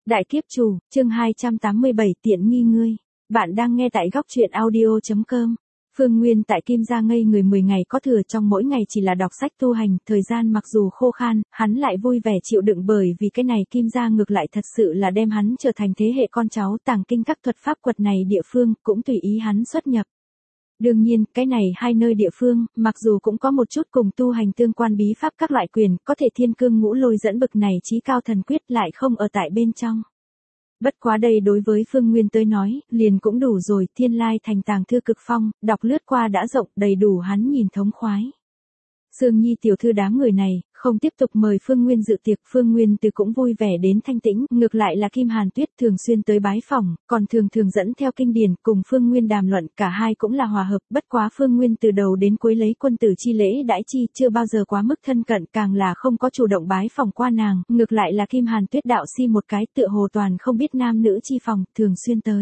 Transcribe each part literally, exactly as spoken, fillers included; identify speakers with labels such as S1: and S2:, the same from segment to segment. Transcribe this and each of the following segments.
S1: Đại kiếp chủ, chương hai trăm tám mươi bảy tiện nghi ngươi. Bạn đang nghe tại góc truyện audio chấm com. Phương Nguyên tại Kim Gia ngây người mười ngày có thừa, trong mỗi ngày chỉ là đọc sách tu hành, thời gian mặc dù khô khan, hắn lại vui vẻ chịu đựng, bởi vì cái này Kim Gia ngược lại thật sự là đem hắn trở thành thế hệ con cháu tàng kinh các thuật pháp quật này địa phương, cũng tùy ý hắn xuất nhập. Đương nhiên, cái này hai nơi địa phương, mặc dù cũng có một chút cùng tu hành tương quan bí pháp các loại quyền, có thể thiên cương ngũ lôi dẫn bực này chí cao thần quyết lại không ở tại bên trong. Bất quá đây đối với Phương Nguyên tới nói, liền cũng đủ rồi, Thiên Lai Thành tàng thư cực phong, đọc lướt qua đã rộng, đầy đủ hắn nhìn thống khoái. Sương Nhi tiểu thư đám người này, không tiếp tục mời Phương Nguyên dự tiệc, Phương Nguyên từ cũng vui vẻ đến thanh tĩnh, ngược lại là Kim Hàn Tuyết thường xuyên tới bái phỏng, còn thường thường dẫn theo kinh điển cùng Phương Nguyên đàm luận, cả hai cũng là hòa hợp, bất quá Phương Nguyên từ đầu đến cuối lấy quân tử chi lễ đãi chi, chưa bao giờ quá mức thân cận, càng là không có chủ động bái phỏng qua nàng, ngược lại là Kim Hàn Tuyết đạo si một cái, tựa hồ toàn không biết nam nữ chi phòng, thường xuyên tới.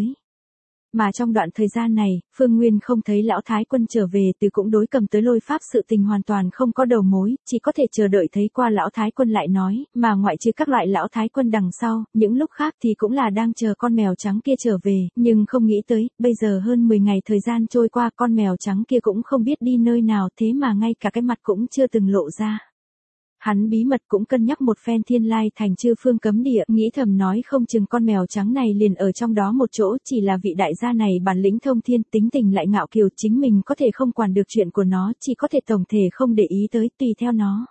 S1: Mà trong đoạn thời gian này, Phương Nguyên không thấy lão thái quân trở về, từ cũng đối cầm tới lôi pháp sự tình hoàn toàn không có đầu mối, chỉ có thể chờ đợi thấy qua lão thái quân lại nói, mà ngoại trừ các loại lão thái quân đằng sau, những lúc khác thì cũng là đang chờ con mèo trắng kia trở về, nhưng không nghĩ tới, bây giờ hơn mười ngày thời gian trôi qua, con mèo trắng kia cũng không biết đi nơi nào, thế mà ngay cả cái mặt cũng chưa từng lộ ra. Hắn bí mật cũng cân nhắc một phen Thiên Lai Thành chư phương cấm địa, nghĩ thầm nói không chừng con mèo trắng này liền ở trong đó một chỗ, chỉ là vị đại gia này bản lĩnh thông thiên, tính tình lại ngạo kiều, chính mình có thể không quản được chuyện của nó, chỉ có thể tổng thể không để ý tới, tùy theo nó.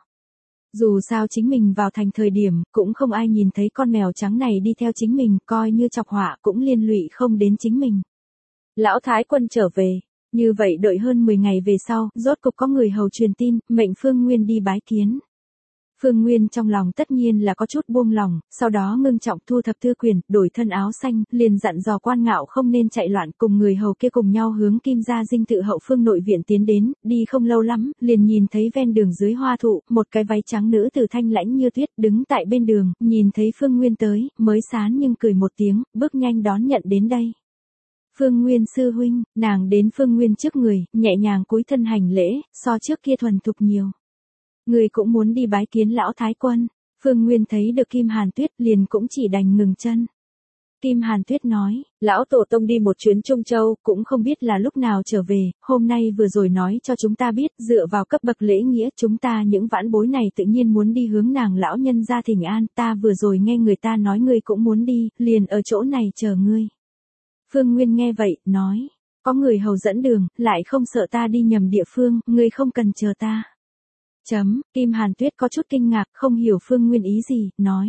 S1: Dù sao chính mình vào thành thời điểm, cũng không ai nhìn thấy con mèo trắng này đi theo chính mình, coi như chọc họa cũng liên lụy không đến chính mình. Lão thái quân trở về. Như vậy đợi hơn mười ngày về sau, rốt cục có người hầu truyền tin, mệnh Phương Nguyên đi bái kiến. Phương Nguyên trong lòng tất nhiên là có chút buông lòng, sau đó ngưng trọng thu thập thư quyền, đổi thân áo xanh, liền dặn dò quan ngạo không nên chạy loạn, cùng người hầu kia cùng nhau hướng Kim Gia dinh tự hậu phương nội viện tiến đến, đi không lâu lắm, liền nhìn thấy ven đường dưới hoa thụ, một cái váy trắng nữ tử thanh lãnh như tuyết đứng tại bên đường, nhìn thấy Phương Nguyên tới, mới sán nhưng cười một tiếng, bước nhanh đón nhận đến đây. Phương Nguyên sư huynh, nàng đến Phương Nguyên trước người, nhẹ nhàng cúi thân hành lễ, so trước kia thuần thục nhiều. Người cũng muốn đi bái kiến lão thái quân. Phương Nguyên thấy được Kim Hàn Tuyết liền cũng chỉ đành ngừng chân. Kim Hàn Tuyết nói, lão tổ tông đi một chuyến Trung Châu, cũng không biết là lúc nào trở về, hôm nay vừa rồi nói cho chúng ta biết, dựa vào cấp bậc lễ nghĩa, chúng ta những vãn bối này tự nhiên muốn đi hướng nàng lão nhân gia thỉnh an, ta vừa rồi nghe người ta nói ngươi cũng muốn đi, liền ở chỗ này chờ ngươi. Phương Nguyên nghe vậy, nói, có người hầu dẫn đường, lại không sợ ta đi nhầm địa phương, ngươi không cần chờ ta. Chấm, Kim Hàn Tuyết có chút kinh ngạc, không hiểu Phương Nguyên ý gì, nói.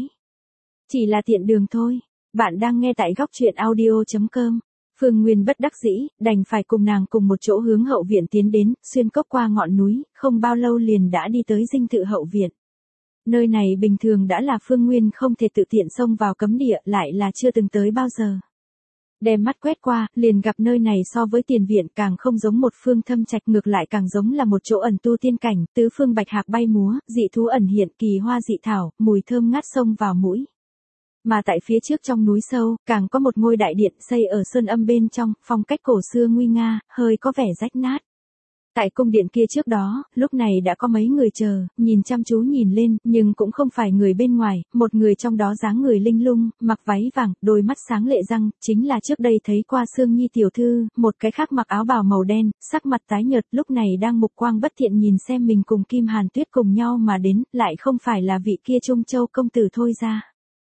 S1: Chỉ là tiện đường thôi, bạn đang nghe tại góc truyện audio chấm com. Phương Nguyên bất đắc dĩ, đành phải cùng nàng cùng một chỗ hướng hậu viện tiến đến, xuyên cốc qua ngọn núi, không bao lâu liền đã đi tới dinh thự hậu viện. Nơi này bình thường đã là Phương Nguyên không thể tự tiện xông vào cấm địa, lại là chưa từng tới bao giờ. Đem mắt quét qua, liền gặp nơi này so với tiền viện càng không giống một phương thâm trạch, ngược lại càng giống là một chỗ ẩn tu tiên cảnh, tứ phương bạch hạc bay múa, dị thú ẩn hiện, kỳ hoa dị thảo, mùi thơm ngát xông vào mũi. Mà tại phía trước trong núi sâu, càng có một ngôi đại điện xây ở sơn âm bên trong, phong cách cổ xưa nguy nga, hơi có vẻ rách nát. Tại cung điện kia trước đó, lúc này đã có mấy người chờ, nhìn chăm chú nhìn lên, nhưng cũng không phải người bên ngoài, một người trong đó dáng người linh lung, mặc váy vàng, đôi mắt sáng lệ răng, chính là trước đây thấy qua Sương Nhi tiểu thư, một cái khác mặc áo bào màu đen, sắc mặt tái nhợt, lúc này đang mục quang bất thiện nhìn xem mình cùng Kim Hàn Tuyết cùng nhau mà đến, lại không phải là vị kia Trung Châu công tử thôi ra.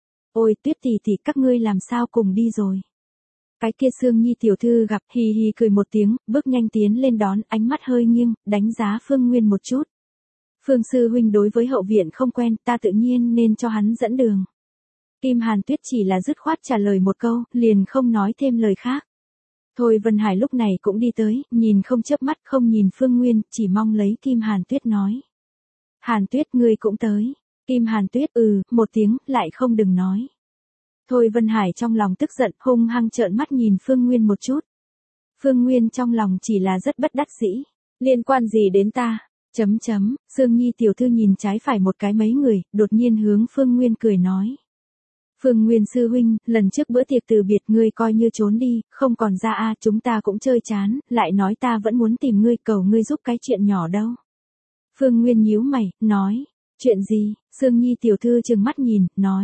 S1: Ôi Tuyết tỷ tỷ, các ngươi làm sao cùng đi rồi? Cái kia Sương Nhi tiểu thư gặp, hì hì cười một tiếng, bước nhanh tiến lên đón, ánh mắt hơi nghiêng, đánh giá Phương Nguyên một chút. Phương sư huynh đối với hậu viện không quen, ta tự nhiên nên cho hắn dẫn đường. Kim Hàn Tuyết chỉ là dứt khoát trả lời một câu, liền không nói thêm lời khác. Thôi Vân Hải lúc này cũng đi tới, nhìn không chớp mắt, không nhìn Phương Nguyên, chỉ mong lấy Kim Hàn Tuyết nói. Hàn Tuyết ngươi cũng tới. Kim Hàn Tuyết ừ, một tiếng, lại không đừng nói. Thôi Vân Hải trong lòng tức giận, hung hăng trợn mắt nhìn Phương Nguyên một chút. Phương Nguyên trong lòng chỉ là rất bất đắc dĩ. Liên quan gì đến ta? Chấm chấm, Sương Nhi tiểu thư nhìn trái phải một cái mấy người, đột nhiên hướng Phương Nguyên cười nói. Phương Nguyên sư huynh, lần trước bữa tiệc từ biệt ngươi coi như trốn đi, không còn ra a, chúng ta cũng chơi chán, lại nói ta vẫn muốn tìm ngươi, cầu ngươi giúp cái chuyện nhỏ đâu. Phương Nguyên nhíu mày, nói. Chuyện gì? Sương Nhi tiểu thư trừng mắt nhìn, nói.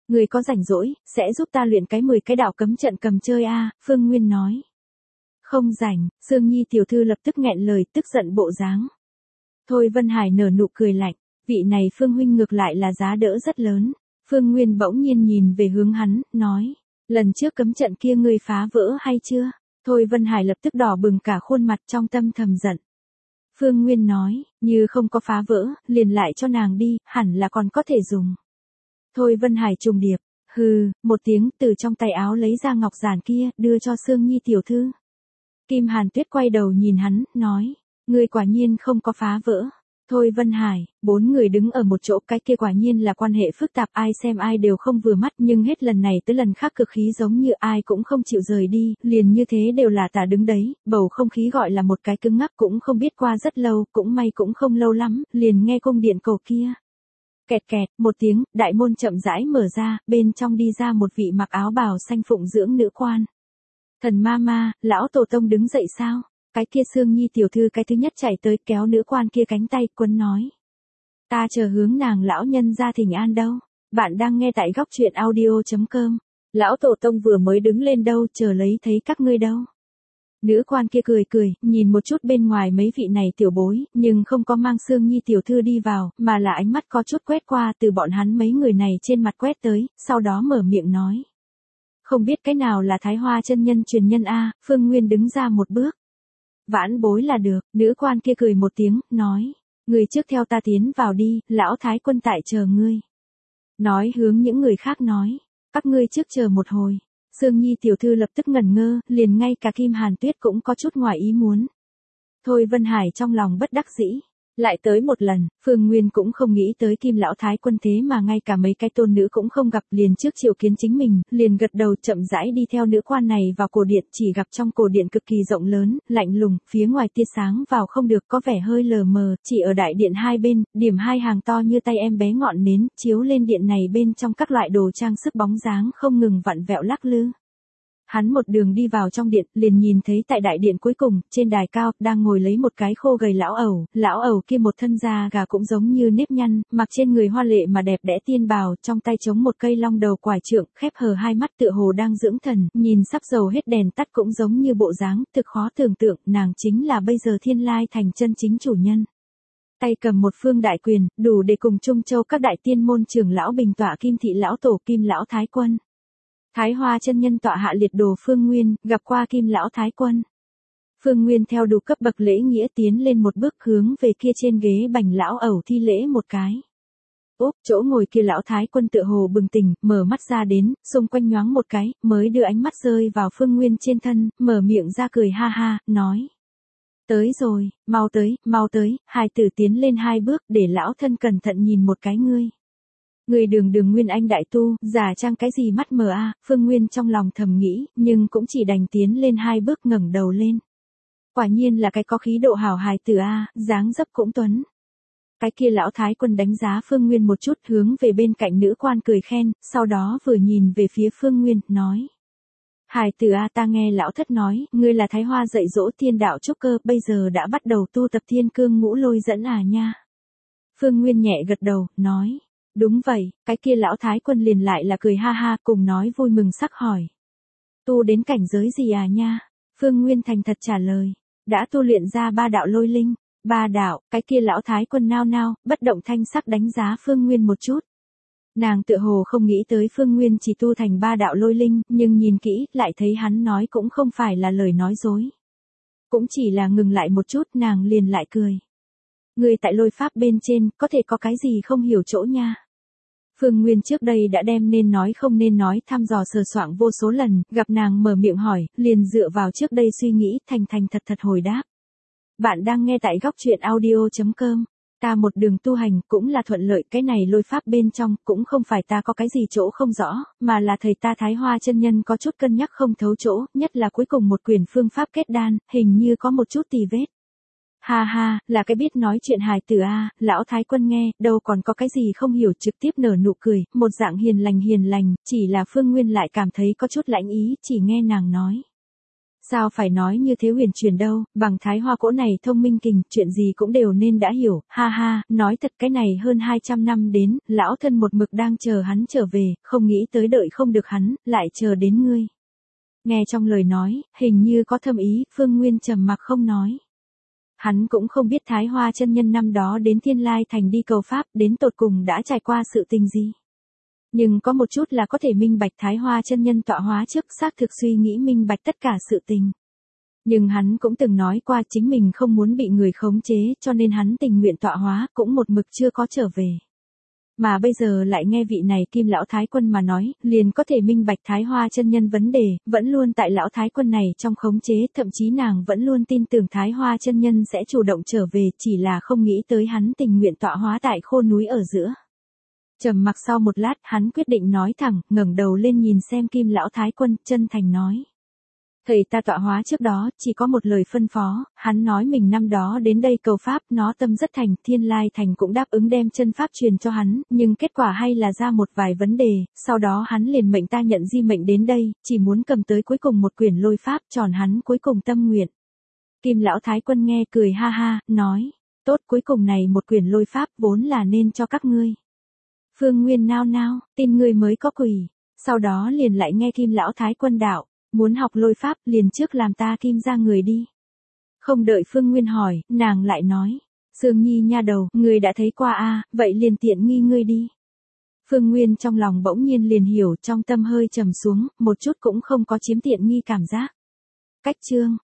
S1: Người có rảnh rỗi, sẽ giúp ta luyện cái mười cái đạo cấm trận cầm chơi a, Phương Nguyên nói. Không rảnh, Sương Nhi tiểu thư lập tức nghẹn lời tức giận bộ dáng. Thôi Vân Hải nở nụ cười lạnh, vị này Phương huynh ngược lại là giá đỡ rất lớn. Phương Nguyên bỗng nhiên nhìn về hướng hắn, nói, lần trước cấm trận kia ngươi phá vỡ hay chưa? Thôi Vân Hải lập tức đỏ bừng cả khuôn mặt trong tâm thầm giận. Phương Nguyên nói, như không có phá vỡ, liền lại cho nàng đi, hẳn là còn có thể dùng. Thôi Vân Hải trùng điệp, hừ, một tiếng từ trong tay áo lấy ra ngọc giản kia, đưa cho Sương Nhi tiểu thư. Kim Hàn Tuyết quay đầu nhìn hắn, nói, ngươi quả nhiên không có phá vỡ. Thôi Vân Hải, bốn người đứng ở một chỗ, cái kia quả nhiên là quan hệ phức tạp, ai xem ai đều không vừa mắt, nhưng hết lần này tới lần khác cực khí giống như ai cũng không chịu rời đi, liền như thế đều là tả đứng đấy, bầu không khí gọi là một cái cứng ngắc, cũng không biết qua rất lâu, cũng may cũng không lâu lắm, liền nghe cung điện cầu kia. Kẹt kẹt, một tiếng, đại môn chậm rãi mở ra, bên trong đi ra một vị mặc áo bào xanh phụng dưỡng nữ quan. Thần ma ma, lão tổ tông đứng dậy sao? Cái kia Sương Nhi tiểu thư cái thứ nhất chạy tới kéo nữ quan kia cánh tay, quấn nói. Ta chờ hướng nàng lão nhân ra thỉnh an đâu. Bạn đang nghe tại góc truyện audio chấm com. Lão tổ tông vừa mới đứng lên đâu, chờ lấy thấy các ngươi đâu. Nữ quan kia cười cười, nhìn một chút bên ngoài mấy vị này tiểu bối, nhưng không có mang Sương Nhi tiểu thư đi vào, mà là ánh mắt có chút quét qua từ bọn hắn mấy người này trên mặt quét tới, sau đó mở miệng nói. Không biết cái nào là Thái Hoa chân nhân truyền nhân a, Phương Nguyên đứng ra một bước. Vãn bối là được, nữ quan kia cười một tiếng, nói, người trước theo ta tiến vào đi, lão thái quân tại chờ ngươi. Nói hướng những người khác nói, các ngươi trước chờ một hồi. Sương Nhi tiểu thư lập tức ngẩn ngơ, liền ngay cả Kim Hàn Tuyết cũng có chút ngoài ý muốn. Thôi Vân Hải trong lòng bất đắc dĩ. Lại tới một lần, Phương Nguyên cũng không nghĩ tới Kim lão thái quân thế mà ngay cả mấy cái tôn nữ cũng không gặp, liền trước triệu kiến chính mình, liền gật đầu chậm rãi đi theo nữ quan này vào cổ điện, chỉ gặp trong cổ điện cực kỳ rộng lớn, lạnh lùng, phía ngoài tia sáng vào không được, có vẻ hơi lờ mờ, chỉ ở đại điện hai bên, điểm hai hàng to như tay em bé ngọn nến, chiếu lên điện này bên trong các loại đồ trang sức bóng dáng không ngừng vặn vẹo lắc lư. Hắn một đường đi vào trong điện, liền nhìn thấy tại đại điện cuối cùng, trên đài cao, đang ngồi lấy một cái khô gầy lão ẩu, lão ẩu kia một thân da gà cũng giống như nếp nhăn, mặc trên người hoa lệ mà đẹp đẽ tiên bào, trong tay chống một cây long đầu quải trượng, khép hờ hai mắt tựa hồ đang dưỡng thần, nhìn sắp dầu hết đèn tắt cũng giống như bộ dáng, thực khó tưởng tượng, nàng chính là bây giờ Thiên Lai thành chân chính chủ nhân. Tay cầm một phương đại quyền, đủ để cùng Trung Châu các đại tiên môn trưởng lão bình tọa Kim thị lão tổ Kim lão thái quân. Thái Hoa chân nhân tọa hạ liệt đồ Phương Nguyên, gặp qua Kim lão thái quân. Phương Nguyên theo đủ cấp bậc lễ nghĩa tiến lên một bước hướng về kia trên ghế bành lão ẩu thi lễ một cái. Úp, chỗ ngồi kia lão thái quân tựa hồ bừng tỉnh, mở mắt ra đến, xung quanh nhoáng một cái, mới đưa ánh mắt rơi vào Phương Nguyên trên thân, mở miệng ra cười ha ha, nói. Tới rồi, mau tới, mau tới, hai tử tiến lên hai bước để lão thân cẩn thận nhìn một cái ngươi. Người đường đường Nguyên Anh đại tu, giả trang cái gì mắt mờ a, Phương Nguyên trong lòng thầm nghĩ, nhưng cũng chỉ đành tiến lên hai bước ngẩng đầu lên. Quả nhiên là cái có khí độ hảo hài tử a, dáng dấp cũng tuấn. Cái kia lão thái quân đánh giá Phương Nguyên một chút, hướng về bên cạnh nữ quan cười khen, sau đó vừa nhìn về phía Phương Nguyên, nói. Hài tử a, ta nghe lão thất nói, ngươi là Thái Hoa dạy dỗ thiên đạo trúc cơ, bây giờ đã bắt đầu tu tập thiên cương ngũ lôi dẫn à nha. Phương Nguyên nhẹ gật đầu, nói. Đúng vậy, cái kia lão thái quân liền lại là cười ha ha, cùng nói vui mừng sắc hỏi. Tu đến cảnh giới gì à nha? Phương Nguyên thành thật trả lời. Đã tu luyện ra ba đạo lôi linh. Ba đạo, cái kia lão thái quân nao nao, bất động thanh sắc đánh giá Phương Nguyên một chút. Nàng tựa hồ không nghĩ tới Phương Nguyên chỉ tu thành ba đạo lôi linh, nhưng nhìn kỹ, lại thấy hắn nói cũng không phải là lời nói dối. Cũng chỉ là ngừng lại một chút, nàng liền lại cười. Người tại lôi pháp bên trên, có thể có cái gì không hiểu chỗ nha. Phương Nguyên trước đây đã đem nên nói không nên nói thăm dò sờ soạng vô số lần, gặp nàng mở miệng hỏi, liền dựa vào trước đây suy nghĩ, thành thành thật thật hồi đáp. Bạn đang nghe tại góc truyện audio chấm com. Ta một đường tu hành cũng là thuận lợi, cái này lôi pháp bên trong cũng không phải ta có cái gì chỗ không rõ, mà là thầy ta Thái Hoa chân nhân có chút cân nhắc không thấu chỗ, nhất là cuối cùng một quyển phương pháp kết đan, hình như có một chút tì vết. Ha ha, là cái biết nói chuyện hài tử a, lão thái quân nghe, đâu còn có cái gì không hiểu, trực tiếp nở nụ cười, một dạng hiền lành hiền lành, chỉ là Phương Nguyên lại cảm thấy có chút lãnh ý, chỉ nghe nàng nói. Sao phải nói như thế huyền truyền đâu, bằng Thái Hoa cỗ này thông minh kình, chuyện gì cũng đều nên đã hiểu, ha ha, nói thật cái này hơn hai trăm năm đến, lão thân một mực đang chờ hắn trở về, không nghĩ tới đợi không được hắn, lại chờ đến ngươi. Nghe trong lời nói, hình như có thâm ý, Phương Nguyên trầm mặc không nói. Hắn cũng không biết Thái Hoa chân nhân năm đó đến Thiên Lai Thành đi cầu pháp, đến tột cùng đã trải qua sự tình gì. Nhưng có một chút là có thể minh bạch Thái Hoa chân nhân tọa hóa trước, xác thực suy nghĩ minh bạch tất cả sự tình. Nhưng hắn cũng từng nói qua chính mình không muốn bị người khống chế, cho nên hắn tình nguyện tọa hóa, cũng một mực chưa có trở về. Mà bây giờ lại nghe vị này Kim lão thái quân mà nói, liền có thể minh bạch Thái Hoa chân nhân vấn đề, vẫn luôn tại lão thái quân này trong khống chế, thậm chí nàng vẫn luôn tin tưởng Thái Hoa chân nhân sẽ chủ động trở về, chỉ là không nghĩ tới hắn tình nguyện tọa hóa tại khô núi ở giữa. Trầm mặc sau một lát, hắn quyết định nói thẳng, ngẩng đầu lên nhìn xem Kim lão thái quân, chân thành nói: "Thầy ta tọa hóa trước đó, chỉ có một lời phân phó, hắn nói mình năm đó đến đây cầu pháp, nó tâm rất thành, Thiên Lai Thành cũng đáp ứng đem chân pháp truyền cho hắn, nhưng kết quả hay là ra một vài vấn đề, sau đó hắn liền mệnh ta nhận di mệnh đến đây, chỉ muốn cầm tới cuối cùng một quyển lôi pháp, tròn hắn cuối cùng tâm nguyện." Kim lão thái quân nghe cười ha ha, nói: "Tốt, cuối cùng này một quyển lôi pháp vốn là nên cho các ngươi." Phương Nguyên nao nao, tin ngươi mới có quỷ, sau đó liền lại nghe Kim lão thái quân đạo: "Muốn học lôi pháp, liền trước làm ta Kim gia người đi." Không đợi Phương Nguyên hỏi, nàng lại nói: "Sương Nhi nha đầu, ngươi đã thấy qua a, vậy liền tiện nghi ngươi đi." Phương Nguyên trong lòng bỗng nhiên liền hiểu, trong tâm hơi trầm xuống, một chút cũng không có chiếm tiện nghi cảm giác. Cách chương